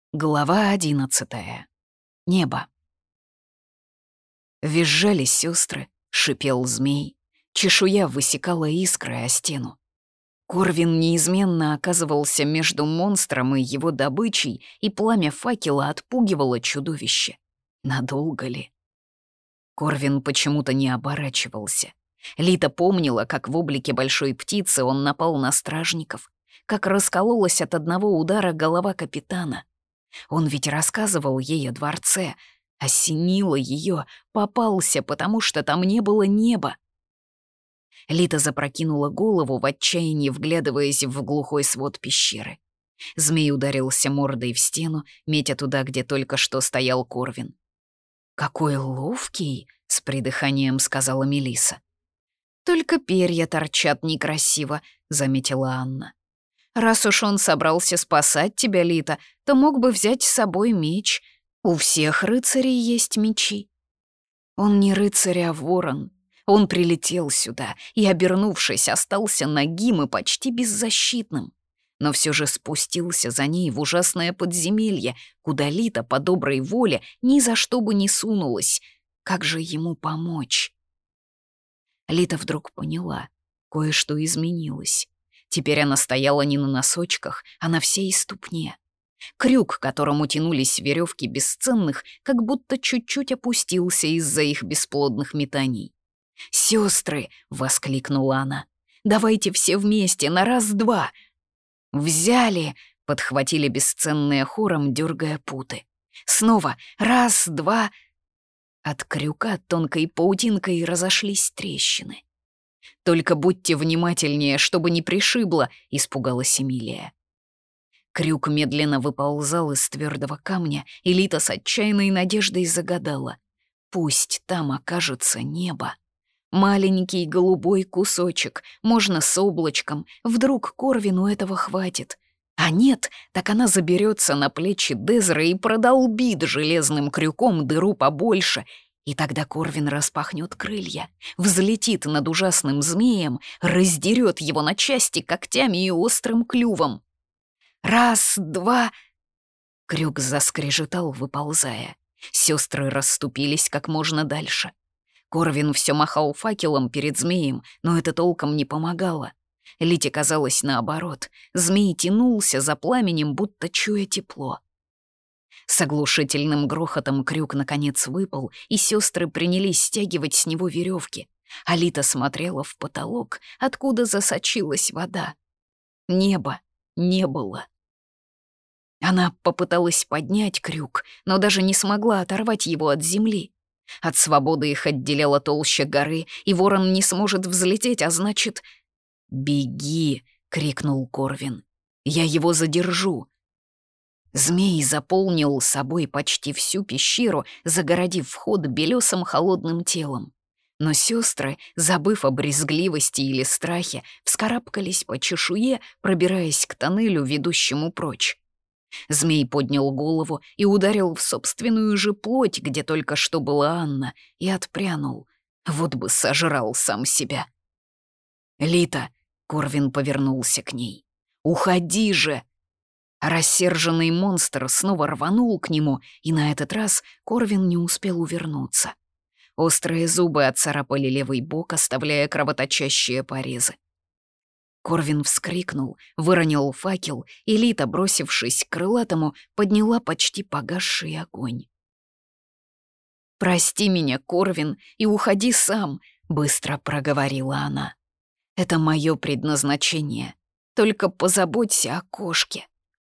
Глава 11. Небо. Визжали сестры, шипел змей. Чешуя высекала искры о стену. Корвин неизменно оказывался между монстром и его добычей, и пламя факела отпугивало чудовище. Надолго ли? Корвин почему-то не оборачивался. Лита помнила, как в облике большой птицы он напал на стражников, как раскололась от одного удара голова капитана. Он ведь рассказывал ей о дворце, осенило ее, попался, потому что там не было неба. Лита запрокинула голову в отчаянии, вглядываясь в глухой свод пещеры. Змей ударился мордой в стену, метя туда, где только что стоял Корвин. «Какой ловкий!» — с придыханием сказала Мелисса. «Только перья торчат некрасиво», — заметила Анна. «Раз уж он собрался спасать тебя, Лита, то мог бы взять с собой меч. У всех рыцарей есть мечи». Он не рыцарь, а ворон. Он прилетел сюда и, обернувшись, остался нагим и почти беззащитным. Но все же спустился за ней в ужасное подземелье, куда Лита по доброй воле ни за что бы не сунулась. Как же ему помочь? Лита вдруг поняла, кое-что изменилось. Теперь она стояла не на носочках, а на всей ступне. Крюк, к которому тянулись веревки бесценных, как будто чуть-чуть опустился из-за их бесплодных метаний. «Сестры!» — воскликнула она. «Давайте все вместе, на раз-два!» «Взяли!» — подхватили бесценные хором, дергая путы. «Снова раз-два!» От крюка тонкой паутинкой разошлись трещины. «Только будьте внимательнее, чтобы не пришибло», — испугалась Эмилия. Крюк медленно выползал из твердого камня, и Лита с отчаянной надеждой загадала. «Пусть там окажется небо. Маленький голубой кусочек, можно с облачком, вдруг Корвину этого хватит. А нет, так она заберется на плечи Дезра и продолбит железным крюком дыру побольше, и тогда Корвин распахнет крылья, взлетит над ужасным змеем, раздерет его на части когтями и острым клювом. Раз, два...» Крюк заскрежетал, выползая. Сестры расступились как можно дальше. Корвин все махал факелом перед змеем, но это толком не помогало. Лите казалось наоборот. Змей тянулся за пламенем, будто чуя тепло. С оглушительным грохотом крюк наконец выпал, и сестры принялись стягивать с него веревки. Алита смотрела в потолок, откуда засочилась вода. Неба не было. Она попыталась поднять крюк, но даже не смогла оторвать его от земли. От свободы их отделяла толща горы, и ворон не сможет взлететь, а значит... «Беги!» — крикнул Корвин. «Я его задержу!» Змей заполнил собой почти всю пещеру, загородив вход белесым холодным телом. Но сестры, забыв о брезгливости или страхе, вскарабкались по чешуе, пробираясь к тоннелю, ведущему прочь. Змей поднял голову и ударил в собственную же плоть, где только что была Анна, и отпрянул. Вот бы сожрал сам себя. «Лита!» — Корвин повернулся к ней. «Уходи же!» Рассерженный монстр снова рванул к нему, и на этот раз Корвин не успел увернуться. Острые зубы отцарапали левый бок, оставляя кровоточащие порезы. Корвин вскрикнул, выронил факел, и Лита, бросившись к крылатому, подняла почти погасший огонь. «Прости меня, Корвин, и уходи сам», — быстро проговорила она. «Это мое предназначение. Только позаботься о кошке».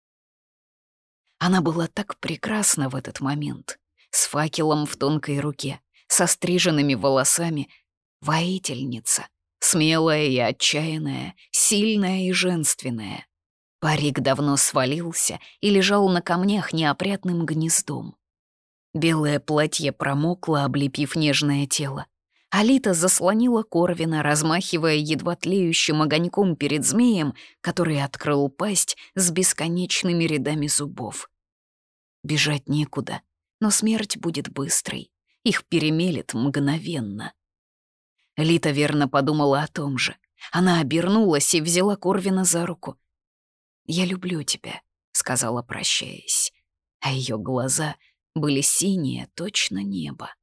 Она была так прекрасна в этот момент, с факелом в тонкой руке, со стриженными волосами, воительница, смелая и отчаянная, сильная и женственная. Парик давно свалился и лежал на камнях неопрятным гнездом. Белое платье промокло, облепив нежное тело. Алита заслонила Корвина, размахивая едва тлеющим огоньком перед змеем, который открыл пасть с бесконечными рядами зубов. Бежать некуда, но смерть будет быстрой. Их перемелет мгновенно. Лита верно подумала о том же. Она обернулась и взяла Корвина за руку. «Я люблю тебя», — сказала, прощаясь. а ее глаза были синие, точно небо.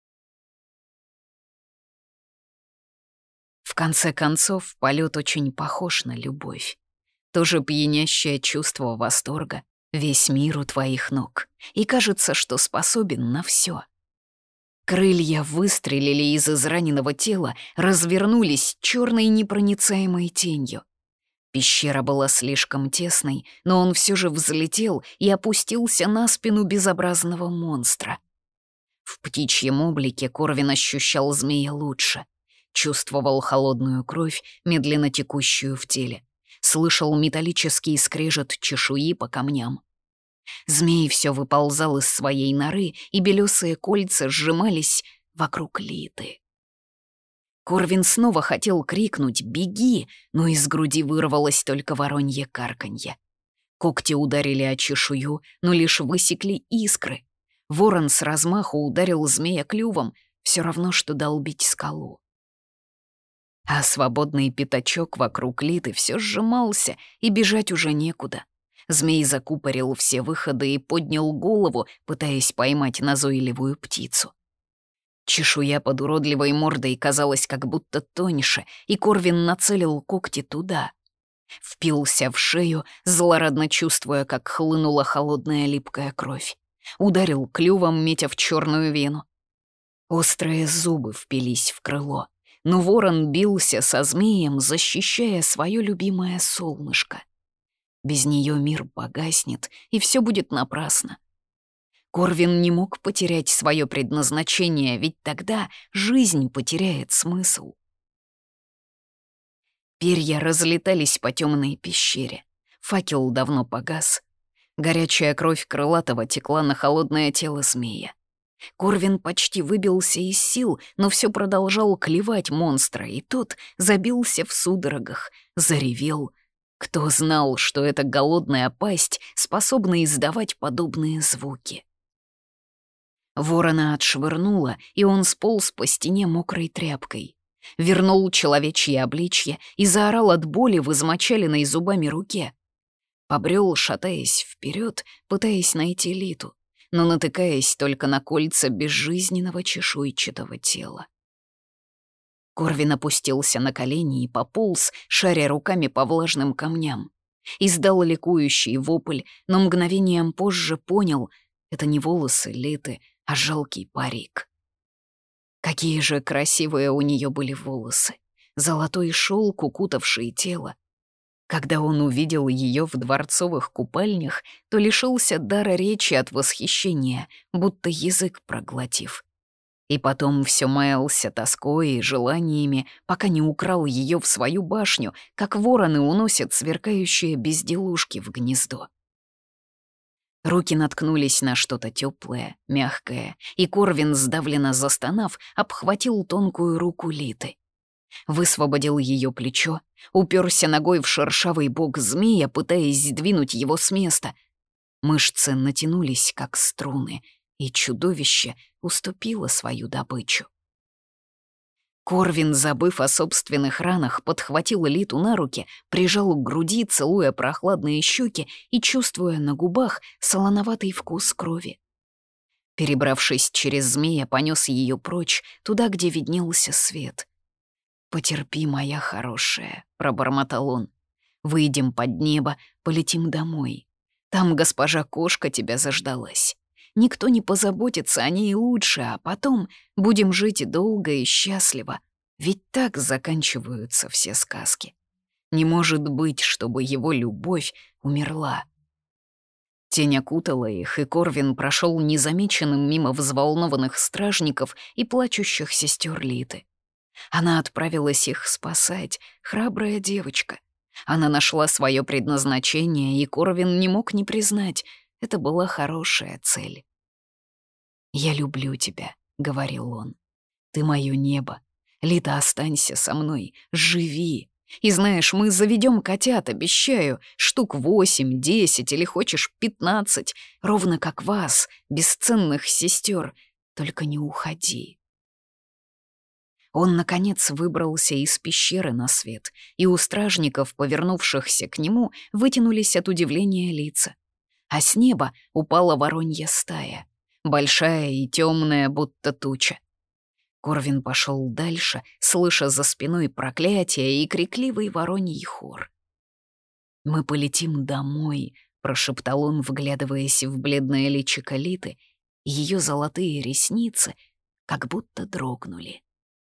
В конце концов, полет очень похож на любовь. Тоже пьянящее чувство восторга, весь мир у твоих ног, и кажется, что способен на все. Крылья выстрелили из израненного тела, развернулись черной непроницаемой тенью. Пещера была слишком тесной, но он все же взлетел и опустился на спину безобразного монстра. В птичьем облике Корвин ощущал змея лучше. Чувствовал холодную кровь, медленно текущую в теле. Слышал металлический скрежет чешуи по камням. Змей все выползал из своей норы, и белесые кольца сжимались вокруг Литы. Корвин снова хотел крикнуть «Беги!», но из груди вырвалось только воронье карканье. Когти ударили о чешую, но лишь высекли искры. Ворон с размаху ударил змея клювом, все равно, что долбить скалу. А свободный пятачок вокруг Литы все сжимался, и бежать уже некуда. Змей закупорил все выходы и поднял голову, пытаясь поймать назойливую птицу. Чешуя под уродливой мордой казалась как будто тоньше, и Корвин нацелил когти туда. Впился в шею, злорадно чувствуя, как хлынула холодная липкая кровь. Ударил клювом, метя в черную вену. Острые зубы впились в крыло, но ворон бился со змеем, защищая свое любимое солнышко. Без нее мир погаснет, и все будет напрасно. Корвин не мог потерять свое предназначение, ведь тогда жизнь потеряет смысл. Перья разлетались по темной пещере. Факел давно погас. Горячая кровь крылатого текла на холодное тело змея. Корвин почти выбился из сил, но все продолжал клевать монстра, и тот забился в судорогах, заревел. Кто знал, что эта голодная пасть способна издавать подобные звуки? Ворона отшвырнула, и он сполз по стене мокрой тряпкой. Вернул человечье обличье и заорал от боли в измочаленной зубами руке. Побрел, шатаясь вперед, пытаясь найти Литу, но натыкаясь только на кольца безжизненного чешуйчатого тела. Корвин опустился на колени и пополз, шаря руками по влажным камням. Издал ликующий вопль, но мгновением позже понял — это не волосы Литы, а жалкий парик. Какие же красивые у нее были волосы, золотой шелк, укутавший тело. Когда он увидел ее в дворцовых купальнях, то лишился дара речи от восхищения, будто язык проглотив. И потом все маялся тоской и желаниями, пока не украл ее в свою башню, как вороны уносят сверкающие безделушки в гнездо. Руки наткнулись на что-то теплое, мягкое, и Корвин, сдавленно застонав, обхватил тонкую руку Литы. Высвободил ее плечо, уперся ногой в шершавый бок змея, пытаясь сдвинуть его с места. Мышцы натянулись, как струны, и чудовище уступило свою добычу. Корвин, забыв о собственных ранах, подхватил Литу на руки, прижал к груди, целуя прохладные щеки и чувствуя на губах солоноватый вкус крови. Перебравшись через змея, понес ее прочь, туда, где виднелся свет. «Потерпи, моя хорошая», — пробормотал он. «Выйдем под небо, полетим домой. Там госпожа кошка тебя заждалась. Никто не позаботится о ней лучше, а потом будем жить долго и счастливо. Ведь так заканчиваются все сказки. Не может быть, чтобы его любовь умерла». Тень окутала их, и Корвин прошел незамеченным мимо взволнованных стражников и плачущих сестер Литы. Она отправилась их спасать, храбрая девочка. Она нашла свое предназначение, и Корвин не мог не признать, это была хорошая цель. «Я люблю тебя», — говорил он. «Ты моё небо. Лита, останься со мной, живи. И знаешь, мы заведем котят, обещаю, штук 8, 10 или хочешь 15, ровно как вас, бесценных сестер. Только не уходи». Он, наконец, выбрался из пещеры на свет, и у стражников, повернувшихся к нему, вытянулись от удивления лица. а с неба упала воронья стая, большая и темная, будто туча. Корвин пошел дальше, слыша за спиной проклятия и крикливый вороний хор. «Мы полетим домой», — прошептал он, вглядываясь в бледное личико Литы, и ее золотые ресницы как будто дрогнули.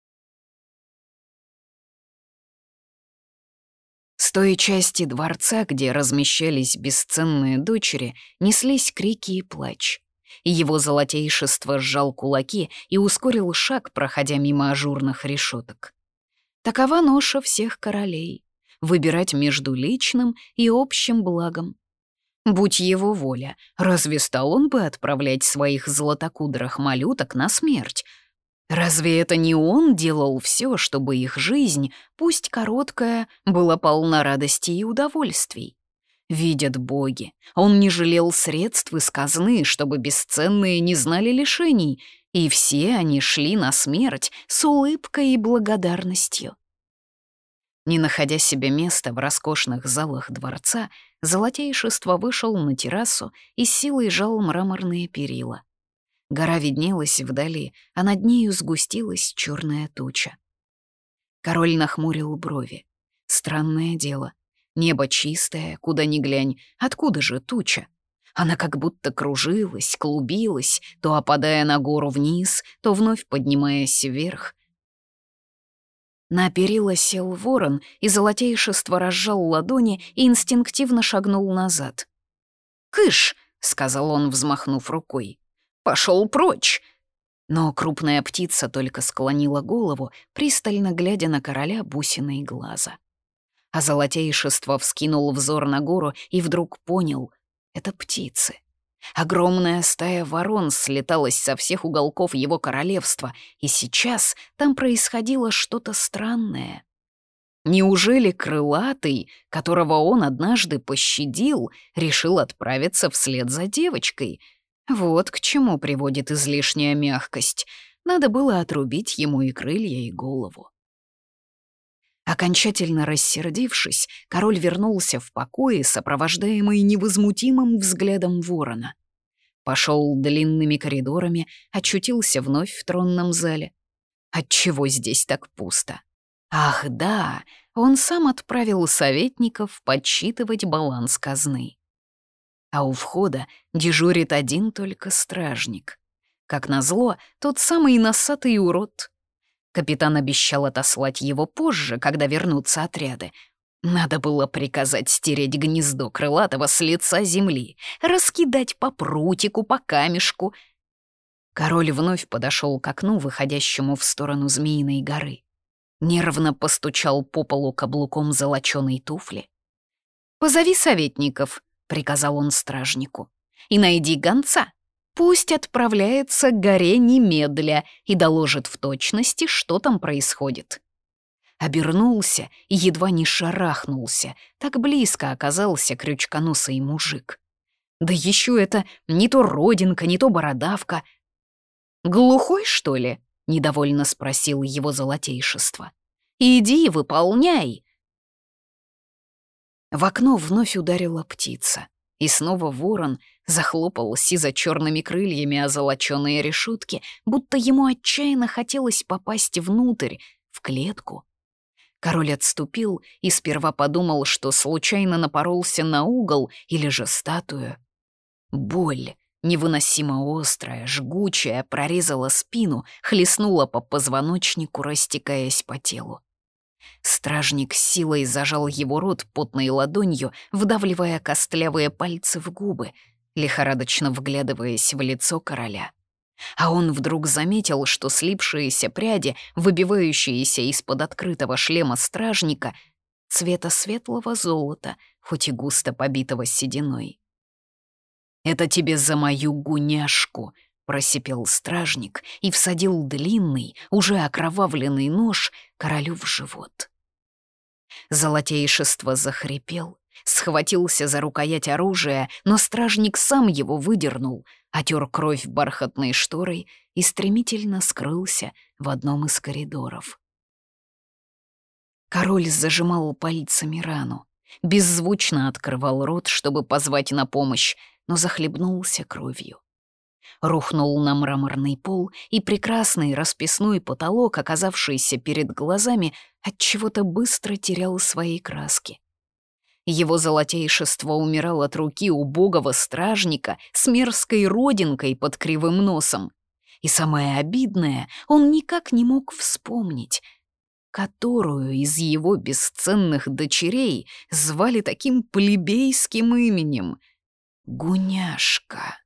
С той части дворца, где размещались бесценные дочери, неслись крики и плач. И его золотейшество сжал кулаки и ускорил шаг, проходя мимо ажурных решеток. Такова ноша всех королей — выбирать между личным и общим благом. Будь его воля, разве стал он бы отправлять своих золотокудрых малюток на смерть? Разве это не он делал все, чтобы их жизнь, пусть короткая, была полна радости и удовольствий? Видят боги, он не жалел средств из казны, чтобы бесценные не знали лишений, и все они шли на смерть с улыбкой и благодарностью. Не находя себе места в роскошных залах дворца, золотейшество вышел на террасу и с силой жал мраморные перила. Гора виднелась вдали, а над нею сгустилась черная туча. Король нахмурил брови. Странное дело. Небо чистое, куда ни глянь. Откуда же туча? Она как будто кружилась, клубилась, то опадая на гору вниз, то вновь поднимаясь вверх. На перила сел ворон, и золотейшество разжал ладони и инстинктивно шагнул назад. «Кыш!» — сказал он, взмахнув рукой. «Пошел прочь!» Но крупная птица только склонила голову, пристально глядя на короля бусиной глаза. А золотейшество вскинул взор на гору и вдруг понял — это птицы. Огромная стая ворон слеталась со всех уголков его королевства, и сейчас там происходило что-то странное. Неужели крылатый, которого он однажды пощадил, решил отправиться вслед за девочкой? Вот к чему приводит излишняя мягкость. Надо было отрубить ему и крылья, и голову. Окончательно рассердившись, король вернулся в покои, сопровождаемый невозмутимым взглядом ворона. Пошел длинными коридорами, очутился вновь в тронном зале. Отчего здесь так пусто? Ах, да, он сам отправил советников подсчитывать баланс казны. А у входа дежурит один только стражник. Как назло, тот самый носатый урод. Капитан обещал отослать его позже, когда вернутся отряды. Надо было приказать стереть гнездо крылатого с лица земли, раскидать по прутику, по камешку. Король вновь подошел к окну, выходящему в сторону Змеиной горы. Нервно постучал по полу каблуком золоченой туфли. «Позови советников», — приказал он стражнику, — «и найди гонца. Пусть отправляется к горе немедля и доложит в точности, что там происходит». Обернулся и едва не шарахнулся, так близко оказался крючконосый мужик. Да еще это не то родинка, не то бородавка. «Глухой, что ли?» — недовольно спросил его золотейшество. «Иди, выполняй!» В окно вновь ударила птица, и снова ворон захлопал сизо-черными крыльями о золоченые решетки, будто ему отчаянно хотелось попасть внутрь, в клетку. Король отступил и сперва подумал, что случайно напоролся на угол или же статую. Боль, невыносимо острая, жгучая, прорезала спину, хлестнула по позвоночнику, растекаясь по телу. Стражник с силой зажал его рот потной ладонью, вдавливая костлявые пальцы в губы, лихорадочно вглядываясь в лицо короля. А он вдруг заметил, что слипшиеся пряди, выбивающиеся из-под открытого шлема стражника, цвета светлого золота, хоть и густо побитого сединой. «Это тебе за мою гуняшку», — просипел стражник и всадил длинный, уже окровавленный нож королю в живот. Золотейшество захрипел, схватился за рукоять оружия, но стражник сам его выдернул, отер кровь бархатной шторой и стремительно скрылся в одном из коридоров. Король зажимал пальцами рану, беззвучно открывал рот, чтобы позвать на помощь, но захлебнулся кровью. Рухнул на мраморный пол, и прекрасный расписной потолок, оказавшийся перед глазами, отчего-то быстро терял свои краски. Его золотейшество умирал от руки убогого стражника с мерзкой родинкой под кривым носом. И самое обидное, он никак не мог вспомнить, которую из его бесценных дочерей звали таким плебейским именем — Гуняшка.